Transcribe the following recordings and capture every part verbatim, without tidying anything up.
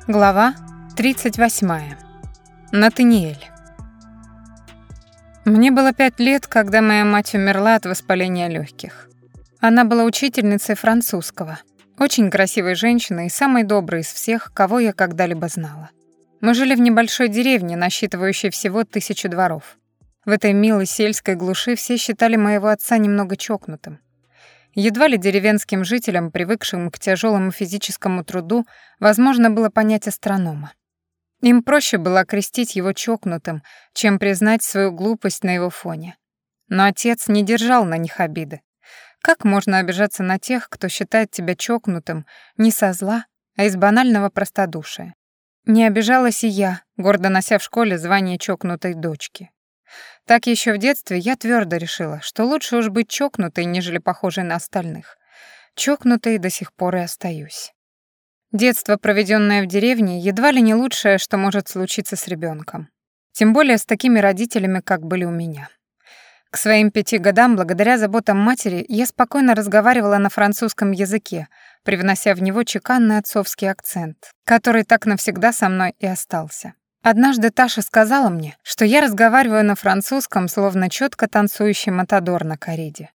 Глава тридцать восьмая. Натаниэль. Мне было пять лет, когда моя мать умерла от воспаления легких. Она была учительницей французского, очень красивой женщиной и самой доброй из всех, кого я когда-либо знала. Мы жили в небольшой деревне, насчитывающей всего тысячу дворов. В этой милой сельской глуши все считали моего отца немного чокнутым. Едва ли деревенским жителям, привыкшим к тяжелому физическому труду, возможно было понять астронома. Им проще было окрестить его чокнутым, чем признать свою глупость на его фоне. Но отец не держал на них обиды. Как можно обижаться на тех, кто считает тебя чокнутым не со зла, а из банального простодушия? Не обижалась и я, гордо нося в школе звание чокнутой дочки. Так еще в детстве я твердо решила, что лучше уж быть чокнутой, нежели похожей на остальных. Чокнутой до сих пор и остаюсь. Детство, проведенное в деревне, едва ли не лучшее, что может случиться с ребенком. Тем более с такими родителями, как были у меня. К своим пяти годам, благодаря заботам матери, я спокойно разговаривала на французском языке, привнося в него чеканный отцовский акцент, который так навсегда со мной и остался. Однажды Таша сказала мне, что я разговариваю на французском, словно чётко танцующий матадор на кориде.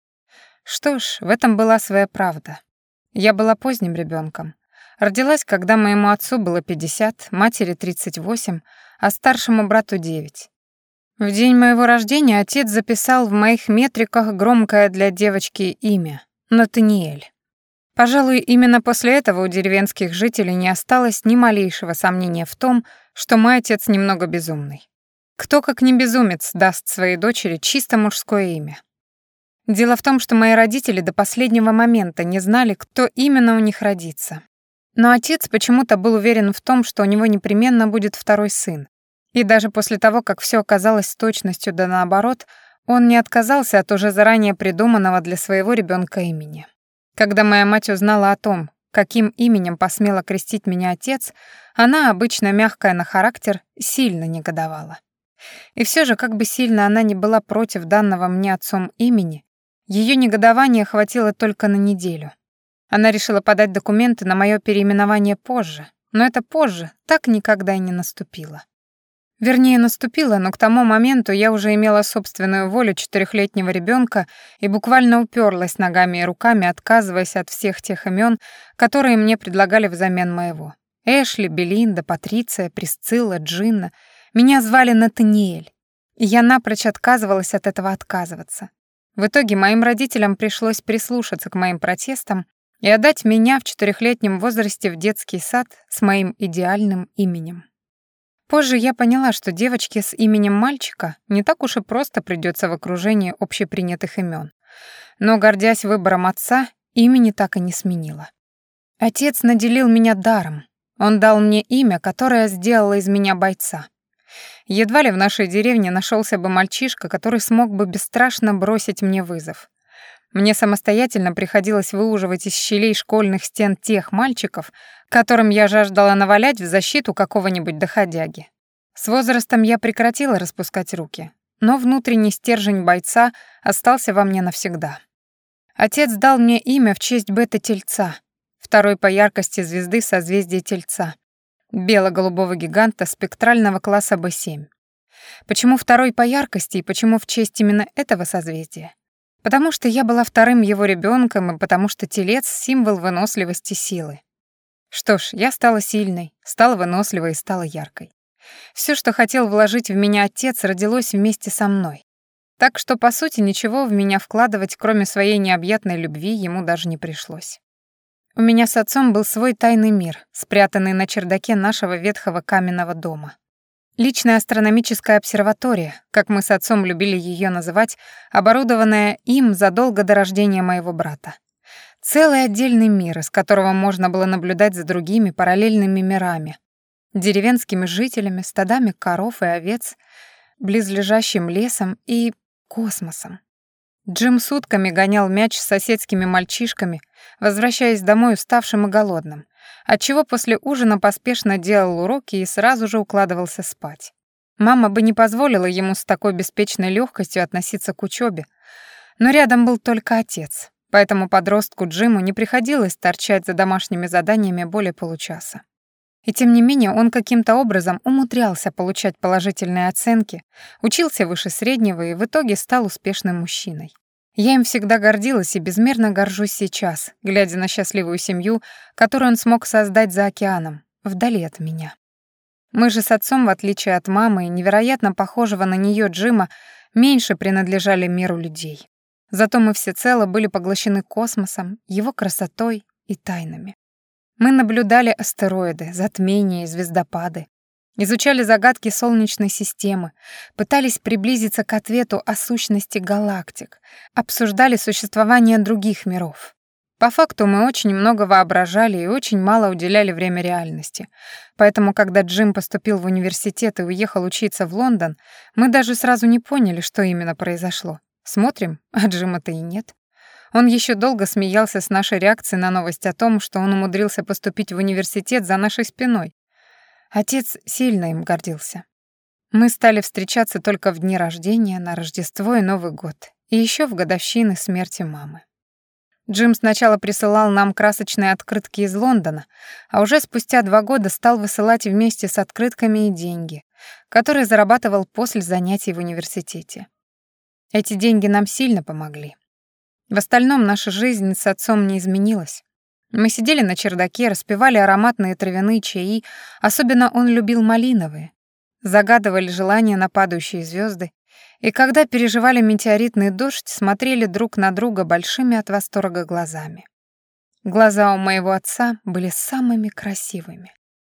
Что ж, в этом была своя правда. Я была поздним ребёнком. Родилась, когда моему отцу было пятьдесят, матери тридцать восемь, а старшему брату девять. В день моего рождения отец записал в моих метриках громкое для девочки имя — Натаниэль. Пожалуй, именно после этого у деревенских жителей не осталось ни малейшего сомнения в том, что мой отец немного безумный. Кто, как не безумец, даст своей дочери чисто мужское имя? Дело в том, что мои родители до последнего момента не знали, кто именно у них родится. Но отец почему-то был уверен в том, что у него непременно будет второй сын. И даже после того, как все оказалось с точностью да наоборот, он не отказался от уже заранее придуманного для своего ребенка имени. Когда моя мать узнала о том, каким именем посмел окрестить меня отец, она, обычно мягкая на характер, сильно негодовала. И все же, как бы сильно она ни была против данного мне отцом имени, ее негодования хватило только на неделю. Она решила подать документы на мое переименование позже, но это позже так никогда и не наступило. Вернее, наступило, но к тому моменту я уже имела собственную волю четырехлетнего ребенка и буквально уперлась ногами и руками, отказываясь от всех тех имен, которые мне предлагали взамен моего. Эшли, Белинда, Патриция, Присцилла, Джинна. Меня звали Натаниэль, и я напрочь отказывалась от этого отказываться. В итоге моим родителям пришлось прислушаться к моим протестам и отдать меня в четырехлетнем возрасте в детский сад с моим идеальным именем. Позже я поняла, что девочке с именем мальчика не так уж и просто придется в окружении общепринятых имен. Но, гордясь выбором отца, имени так и не сменила. Отец наделил меня даром. Он дал мне имя, которое сделало из меня бойца. Едва ли в нашей деревне нашелся бы мальчишка, который смог бы бесстрашно бросить мне вызов. Мне самостоятельно приходилось выуживать из щелей школьных стен тех мальчиков, которым я жаждала навалять в защиту какого-нибудь доходяги. С возрастом я прекратила распускать руки, но внутренний стержень бойца остался во мне навсегда. Отец дал мне имя в честь бета-тельца, второй по яркости звезды созвездия Тельца, бело-голубого гиганта спектрального класса бэ семь. Почему второй по яркости и почему в честь именно этого созвездия? Потому что я была вторым его ребенком и потому что телец — символ выносливости силы. Что ж, я стала сильной, стала выносливой и стала яркой. Все, что хотел вложить в меня отец, родилось вместе со мной. Так что, по сути, ничего в меня вкладывать, кроме своей необъятной любви, ему даже не пришлось. У меня с отцом был свой тайный мир, спрятанный на чердаке нашего ветхого каменного дома. Личная астрономическая обсерватория, как мы с отцом любили ее называть, оборудованная им задолго до рождения моего брата. Целый отдельный мир, из которого можно было наблюдать за другими параллельными мирами, деревенскими жителями, стадами коров и овец, близлежащим лесом и космосом. Джим сутками гонял мяч с соседскими мальчишками, возвращаясь домой уставшим и голодным, отчего после ужина поспешно делал уроки и сразу же укладывался спать. Мама бы не позволила ему с такой беспечной легкостью относиться к учебе, но рядом был только отец, поэтому подростку Джиму не приходилось торчать за домашними заданиями более получаса. И тем не менее он каким-то образом умудрялся получать положительные оценки, учился выше среднего и в итоге стал успешным мужчиной. Я им всегда гордилась и безмерно горжусь сейчас, глядя на счастливую семью, которую он смог создать за океаном, вдали от меня. Мы же с отцом, в отличие от мамы и невероятно похожего на нее Джима, меньше принадлежали миру людей. Зато мы всецело были поглощены космосом, его красотой и тайнами. Мы наблюдали астероиды, затмения и звездопады, изучали загадки Солнечной системы, пытались приблизиться к ответу о сущности галактик, обсуждали существование других миров. По факту мы очень много воображали и очень мало уделяли время реальности. Поэтому, когда Джим поступил в университет и уехал учиться в Лондон, мы даже сразу не поняли, что именно произошло. Смотрим, а Джима-то и нет. Он еще долго смеялся с нашей реакцией на новость о том, что он умудрился поступить в университет за нашей спиной. Отец сильно им гордился. Мы стали встречаться только в дни рождения, на Рождество и Новый год, и еще в годовщины смерти мамы. Джим сначала присылал нам красочные открытки из Лондона, а уже спустя два года стал высылать вместе с открытками и деньги, которые зарабатывал после занятий в университете. Эти деньги нам сильно помогли. В остальном наша жизнь с отцом не изменилась. Мы сидели на чердаке, распивали ароматные травяные чаи, особенно он любил малиновые, загадывали желания на падающие звезды, и когда переживали метеоритный дождь, смотрели друг на друга большими от восторга глазами. Глаза у моего отца были самыми красивыми.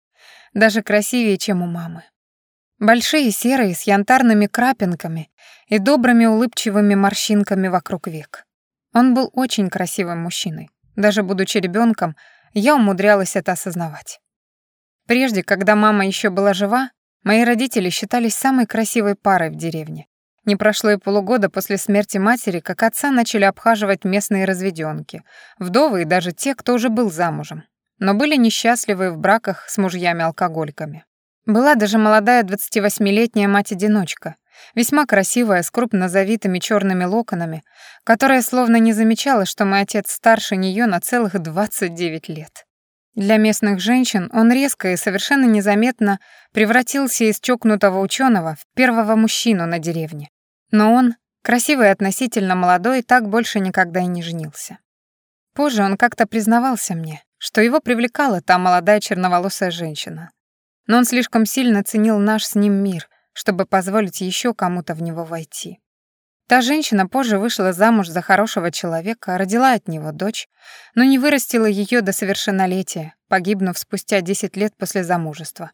Даже красивее, чем у мамы. Большие, серые, с янтарными крапинками и добрыми улыбчивыми морщинками вокруг век. Он был очень красивым мужчиной. Даже будучи ребенком, я умудрялась это осознавать. Прежде, когда мама еще была жива, мои родители считались самой красивой парой в деревне. Не прошло и полугода после смерти матери, как отца начали обхаживать местные разведёнки, вдовы и даже те, кто уже был замужем, но были несчастливы в браках с мужьями-алкоголиками. Была даже молодая двадцативосьмилетняя мать-одиночка, весьма красивая, с крупно завитыми черными локонами, которая словно не замечала, что мой отец старше нее на целых двадцать девять лет. Для местных женщин он резко и совершенно незаметно превратился из чокнутого ученого в первого мужчину на деревне. Но он, красивый и относительно молодой, так больше никогда и не женился. Позже он как-то признавался мне, что его привлекала та молодая черноволосая женщина. Но он слишком сильно ценил наш с ним мир, чтобы позволить еще кому-то в него войти. Та женщина позже вышла замуж за хорошего человека, родила от него дочь, но не вырастила ее до совершеннолетия, погибнув спустя десять лет после замужества.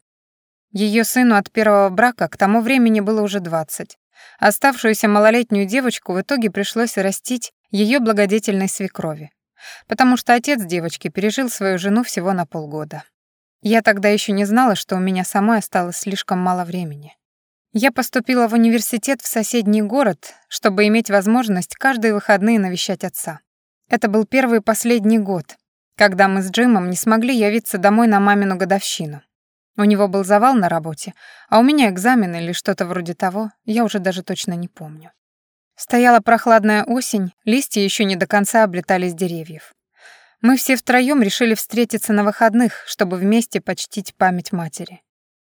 Ее сыну от первого брака к тому времени было уже двадцать. Оставшуюся малолетнюю девочку в итоге пришлось растить ее благодетельной свекрови, потому что отец девочки пережил свою жену всего на полгода. Я тогда еще не знала, что у меня самой осталось слишком мало времени. Я поступила в университет в соседний город, чтобы иметь возможность каждые выходные навещать отца. Это был первый и последний год, когда мы с Джимом не смогли явиться домой на мамину годовщину. У него был завал на работе, а у меня экзамен или что-то вроде того, я уже даже точно не помню. Стояла прохладная осень, листья еще не до конца облетали с деревьев. Мы все втроем решили встретиться на выходных, чтобы вместе почтить память матери.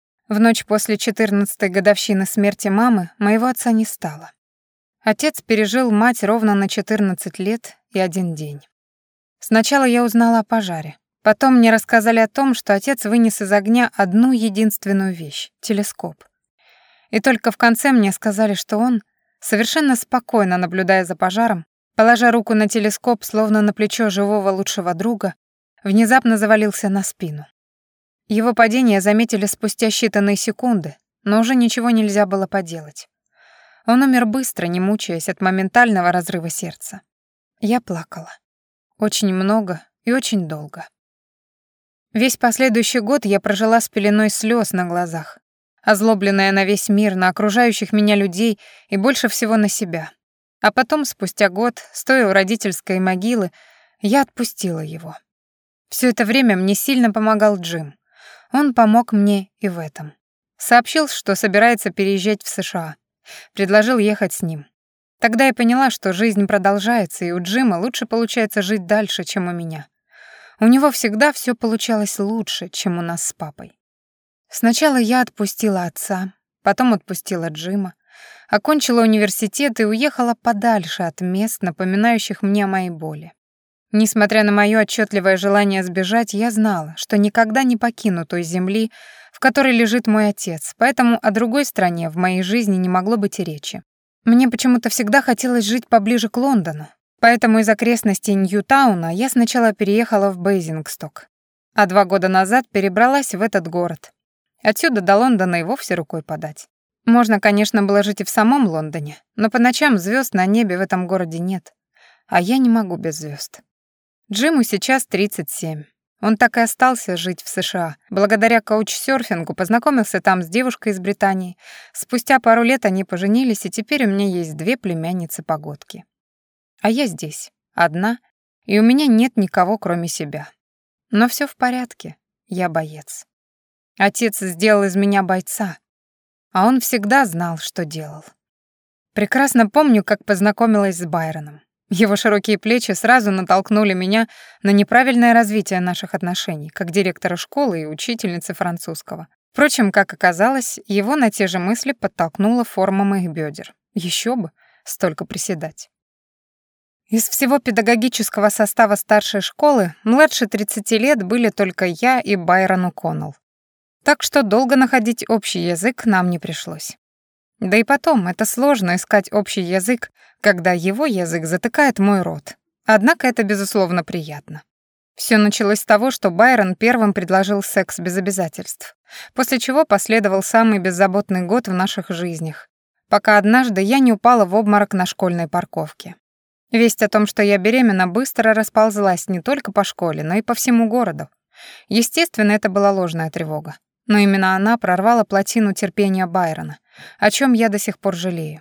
В ночь после четырнадцатой годовщины смерти мамы моего отца не стало. Отец пережил мать ровно на четырнадцать лет и один день. Сначала я узнала о пожаре. Потом мне рассказали о том, что отец вынес из огня одну единственную вещь — телескоп. И только в конце мне сказали, что он, совершенно спокойно наблюдая за пожаром, положа руку на телескоп, словно на плечо живого лучшего друга, внезапно завалился на спину. Его падение заметили спустя считанные секунды, но уже ничего нельзя было поделать. Он умер быстро, не мучаясь от моментального разрыва сердца. Я плакала. Очень много и очень долго. Весь последующий год я прожила с пеленой слез на глазах, озлобленная на весь мир, на окружающих меня людей и больше всего на себя. А потом, спустя год, стоя у родительской могилы, я отпустила его. Все это время мне сильно помогал Джим. Он помог мне и в этом. Сообщил, что собирается переезжать в США. Предложил ехать с ним. Тогда я поняла, что жизнь продолжается, и у Джима лучше получается жить дальше, чем у меня. У него всегда все получалось лучше, чем у нас с папой. Сначала я отпустила отца, потом отпустила Джима, окончила университет и уехала подальше от мест, напоминающих мне о моей боли. Несмотря на моё отчетливое желание сбежать, я знала, что никогда не покину той земли, в которой лежит мой отец, поэтому о другой стране в моей жизни не могло быть и речи. Мне почему-то всегда хотелось жить поближе к Лондону, поэтому из окрестностей Ньютауна я сначала переехала в Бейзингсток, а два года назад перебралась в этот город. Отсюда до Лондона и вовсе рукой подать. Можно, конечно, было жить и в самом Лондоне, но по ночам звёзд на небе в этом городе нет, а я не могу без звёзд. Джиму сейчас тридцать семь. Он так и остался жить в США. Благодаря каучсёрфингу познакомился там с девушкой из Британии. Спустя пару лет они поженились, и теперь у меня есть две племянницы-погодки. А я здесь, одна, и у меня нет никого, кроме себя. Но всё в порядке, я боец. Отец сделал из меня бойца, а он всегда знал, что делал. Прекрасно помню, как познакомилась с Байроном. Его широкие плечи сразу натолкнули меня на неправильное развитие наших отношений, как директора школы и учительницы французского. Впрочем, как оказалось, его на те же мысли подтолкнула форма моих бедер. Еще бы, столько приседать. Из всего педагогического состава старшей школы младше тридцати лет были только я и Байрон О'Коннелл. Так что долго находить общий язык нам не пришлось. Да и потом, это сложно искать общий язык, когда его язык затыкает мой рот. Однако это, безусловно, приятно. Всё началось с того, что Байрон первым предложил секс без обязательств, после чего последовал самый беззаботный год в наших жизнях, пока однажды я не упала в обморок на школьной парковке. Весть о том, что я беременна, быстро расползлась не только по школе, но и по всему городу. Естественно, это была ложная тревога. Но именно она прорвала плотину терпения Байрона, о чем я до сих пор жалею.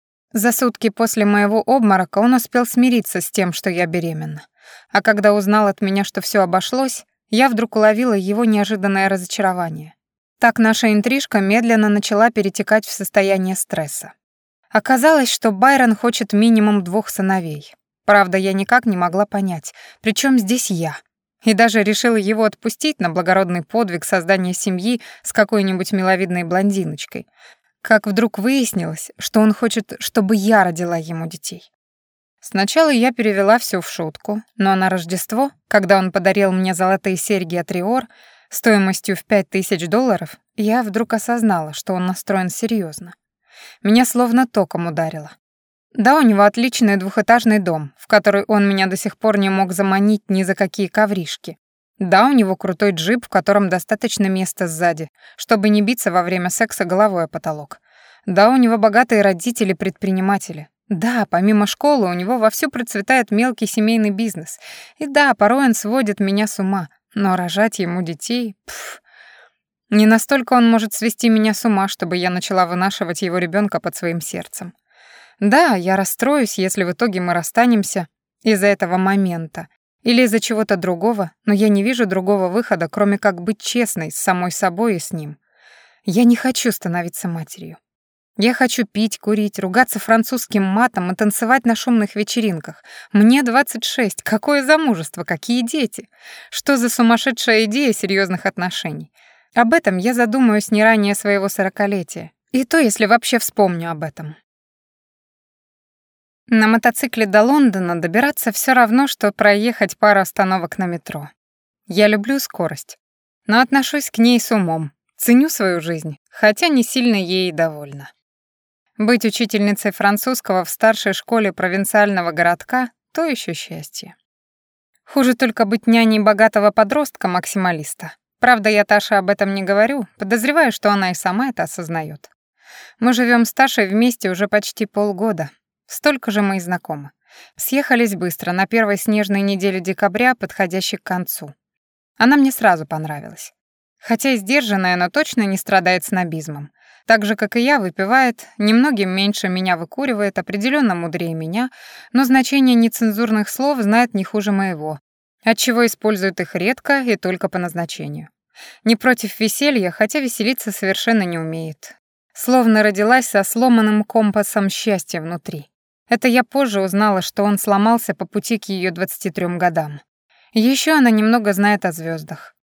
За сутки после моего обморока он успел смириться с тем, что я беременна. А когда узнал от меня, что все обошлось, я вдруг уловила его неожиданное разочарование. Так наша интрижка медленно начала перетекать в состояние стресса. Оказалось, что Байрон хочет минимум двух сыновей. Правда, я никак не могла понять, при чем здесь я. И даже решила его отпустить на благородный подвиг создания семьи с какой-нибудь миловидной блондиночкой. Как вдруг выяснилось, что он хочет, чтобы я родила ему детей. Сначала я перевела всё в шутку, но на Рождество, когда он подарил мне золотые серьги от Риор стоимостью в пять тысяч долларов, я вдруг осознала, что он настроен серьёзно. Меня словно током ударило. Да, у него отличный двухэтажный дом, в который он меня до сих пор не мог заманить ни за какие ковришки. Да, у него крутой джип, в котором достаточно места сзади, чтобы не биться во время секса головой о потолок. Да, у него богатые родители-предприниматели. Да, помимо школы у него вовсю процветает мелкий семейный бизнес. И да, порой он сводит меня с ума, но рожать ему детей... Пф, не настолько он может свести меня с ума, чтобы я начала вынашивать его ребёнка под своим сердцем. Да, я расстроюсь, если в итоге мы расстанемся из-за этого момента или из-за чего-то другого, но я не вижу другого выхода, кроме как быть честной с самой собой и с ним. Я не хочу становиться матерью. Я хочу пить, курить, ругаться французским матом и танцевать на шумных вечеринках. Мне двадцать шесть, какое замужество, какие дети? Что за сумасшедшая идея серьёзных отношений? Об этом я задумаюсь не ранее своего сорокалетия. И то, если вообще вспомню об этом. На мотоцикле до Лондона добираться всё равно, что проехать пару остановок на метро. Я люблю скорость, но отношусь к ней с умом, ценю свою жизнь, хотя не сильно ей довольна. Быть учительницей французского в старшей школе провинциального городка — то ещё счастье. Хуже только быть няней богатого подростка-максималиста. Правда, я Таше об этом не говорю, подозреваю, что она и сама это осознаёт. Мы живём с Ташей вместе уже почти полгода. Столько же мы и знакомы. Съехались быстро, на первой снежной неделе декабря, подходящей к концу. Она мне сразу понравилась. Хотя и сдержанная, но точно не страдает снобизмом. Так же, как и я, выпивает, немногим меньше меня выкуривает, определённо мудрее меня, но значение нецензурных слов знает не хуже моего, отчего использует их редко и только по назначению. Не против веселья, хотя веселиться совершенно не умеет. Словно родилась со сломанным компасом счастья внутри. Это я позже узнала, что он сломался по пути к её двадцати трём годам. Ещё она немного знает о звёздах.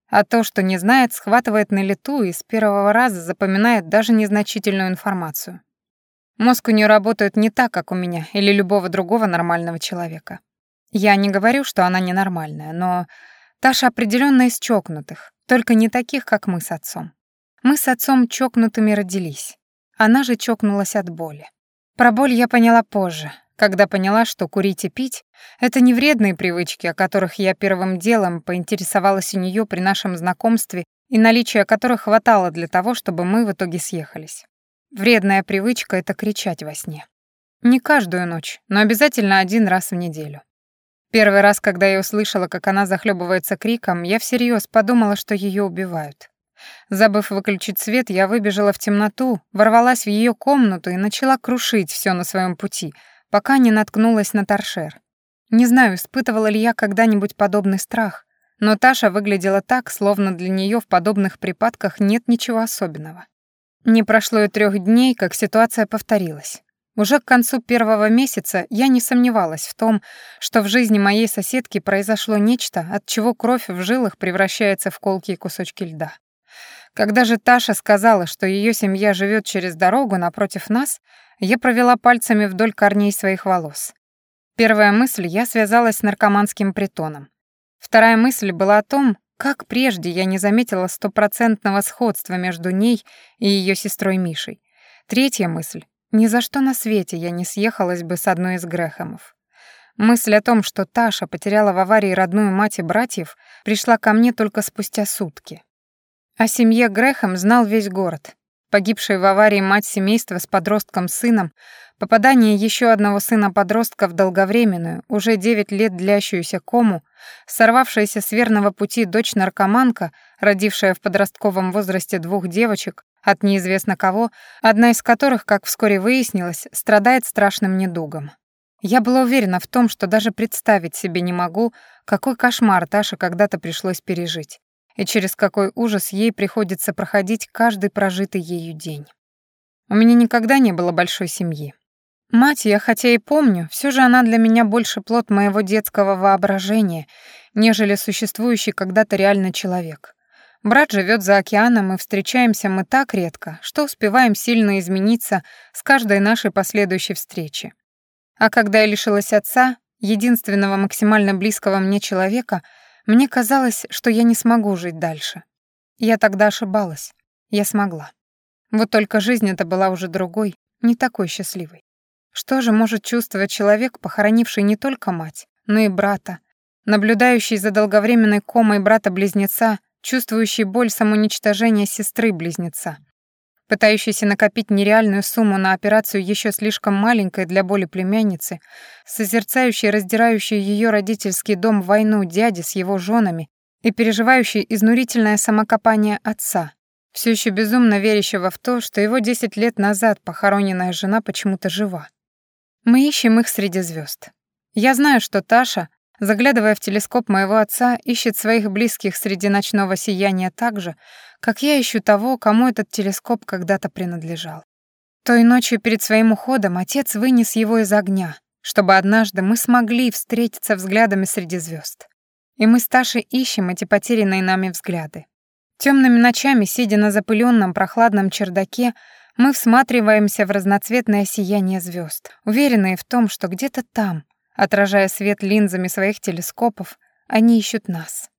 А то, что не знает, схватывает на лету и с первого раза запоминает даже незначительную информацию. Мозг у нее работает не так, как у меня или любого другого нормального человека. Я не говорю, что она ненормальная, но Таша определенно из чокнутых, только не таких, как мы с отцом. Мы с отцом чокнутыми родились. Она же чокнулась от боли. Про боль я поняла позже, когда поняла, что курить и пить — это не вредные привычки, о которых я первым делом поинтересовалась у нее при нашем знакомстве и наличия которых хватало для того, чтобы мы в итоге съехались. Вредная привычка — это кричать во сне. Не каждую ночь, но обязательно один раз в неделю. Первый раз, когда я услышала, как она захлебывается криком, я всерьез подумала, что ее убивают. Забыв выключить свет, я выбежала в темноту, ворвалась в ее комнату и начала крушить все на своем пути, пока не наткнулась на торшер. Не знаю, испытывала ли я когда-нибудь подобный страх, но Таша выглядела так, словно для нее в подобных припадках нет ничего особенного. Не прошло и трех дней, как ситуация повторилась. Уже к концу первого месяца я не сомневалась в том, что в жизни моей соседки произошло нечто, от чего кровь в жилах превращается в колкие кусочки льда. Когда же Таша сказала, что ее семья живет через дорогу напротив нас, я провела пальцами вдоль корней своих волос. Первая мысль — я связалась с наркоманским притоном. Вторая мысль была о том, как прежде я не заметила стопроцентного сходства между ней и ее сестрой Мишей. Третья мысль — ни за что на свете я не съехалась бы с одной из Грэхэмов. Мысль о том, что Таша потеряла в аварии родную мать и братьев, пришла ко мне только спустя сутки. О семье Грэхэм знал весь город. Погибшая в аварии мать семейства с подростком-сыном, попадание еще одного сына-подростка в долговременную, уже девять лет длящуюся кому, сорвавшаяся с верного пути дочь-наркоманка, родившая в подростковом возрасте двух девочек, от неизвестно кого, одна из которых, как вскоре выяснилось, страдает страшным недугом. Я была уверена в том, что даже представить себе не могу, какой кошмар Таше когда-то пришлось пережить, и через какой ужас ей приходится проходить каждый прожитый ею день. У меня никогда не было большой семьи. Мать я хотя и помню, все же она для меня больше плод моего детского воображения, нежели существующий когда-то реальный человек. Брат живет за океаном, и встречаемся мы так редко, что успеваем сильно измениться с каждой нашей последующей встречи. А когда я лишилась отца, единственного максимально близкого мне человека, мне казалось, что я не смогу жить дальше. Я тогда ошибалась. Я смогла. Вот только жизнь эта была уже другой, не такой счастливой. Что же может чувствовать человек, похоронивший не только мать, но и брата, наблюдающий за долговременной комой брата-близнеца, чувствующий боль самоуничтожения сестры-близнеца, пытающийся накопить нереальную сумму на операцию еще слишком маленькой для боли племянницы, созерцающий раздирающий ее родительский дом войну дяди с его женами и переживающий изнурительное самокопание отца, все еще безумно верящего в то, что его десять лет назад похороненная жена почему-то жива. Мы ищем их среди звезд. Я знаю, что Таша, заглядывая в телескоп моего отца, ищет своих близких среди ночного сияния так же, как я ищу того, кому этот телескоп когда-то принадлежал. Той ночью перед своим уходом отец вынес его из огня, чтобы однажды мы смогли встретиться взглядами среди звезд. И мы с Ташей ищем эти потерянные нами взгляды. Темными ночами, сидя на запыленном прохладном чердаке, мы всматриваемся в разноцветное сияние звезд, уверенные в том, что где-то там, отражая свет линзами своих телескопов, они ищут нас.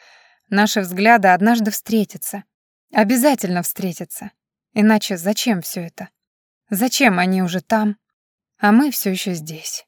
Наши взгляды однажды встретятся. Обязательно встретятся. Иначе зачем все это? Зачем они уже там, а мы все еще здесь?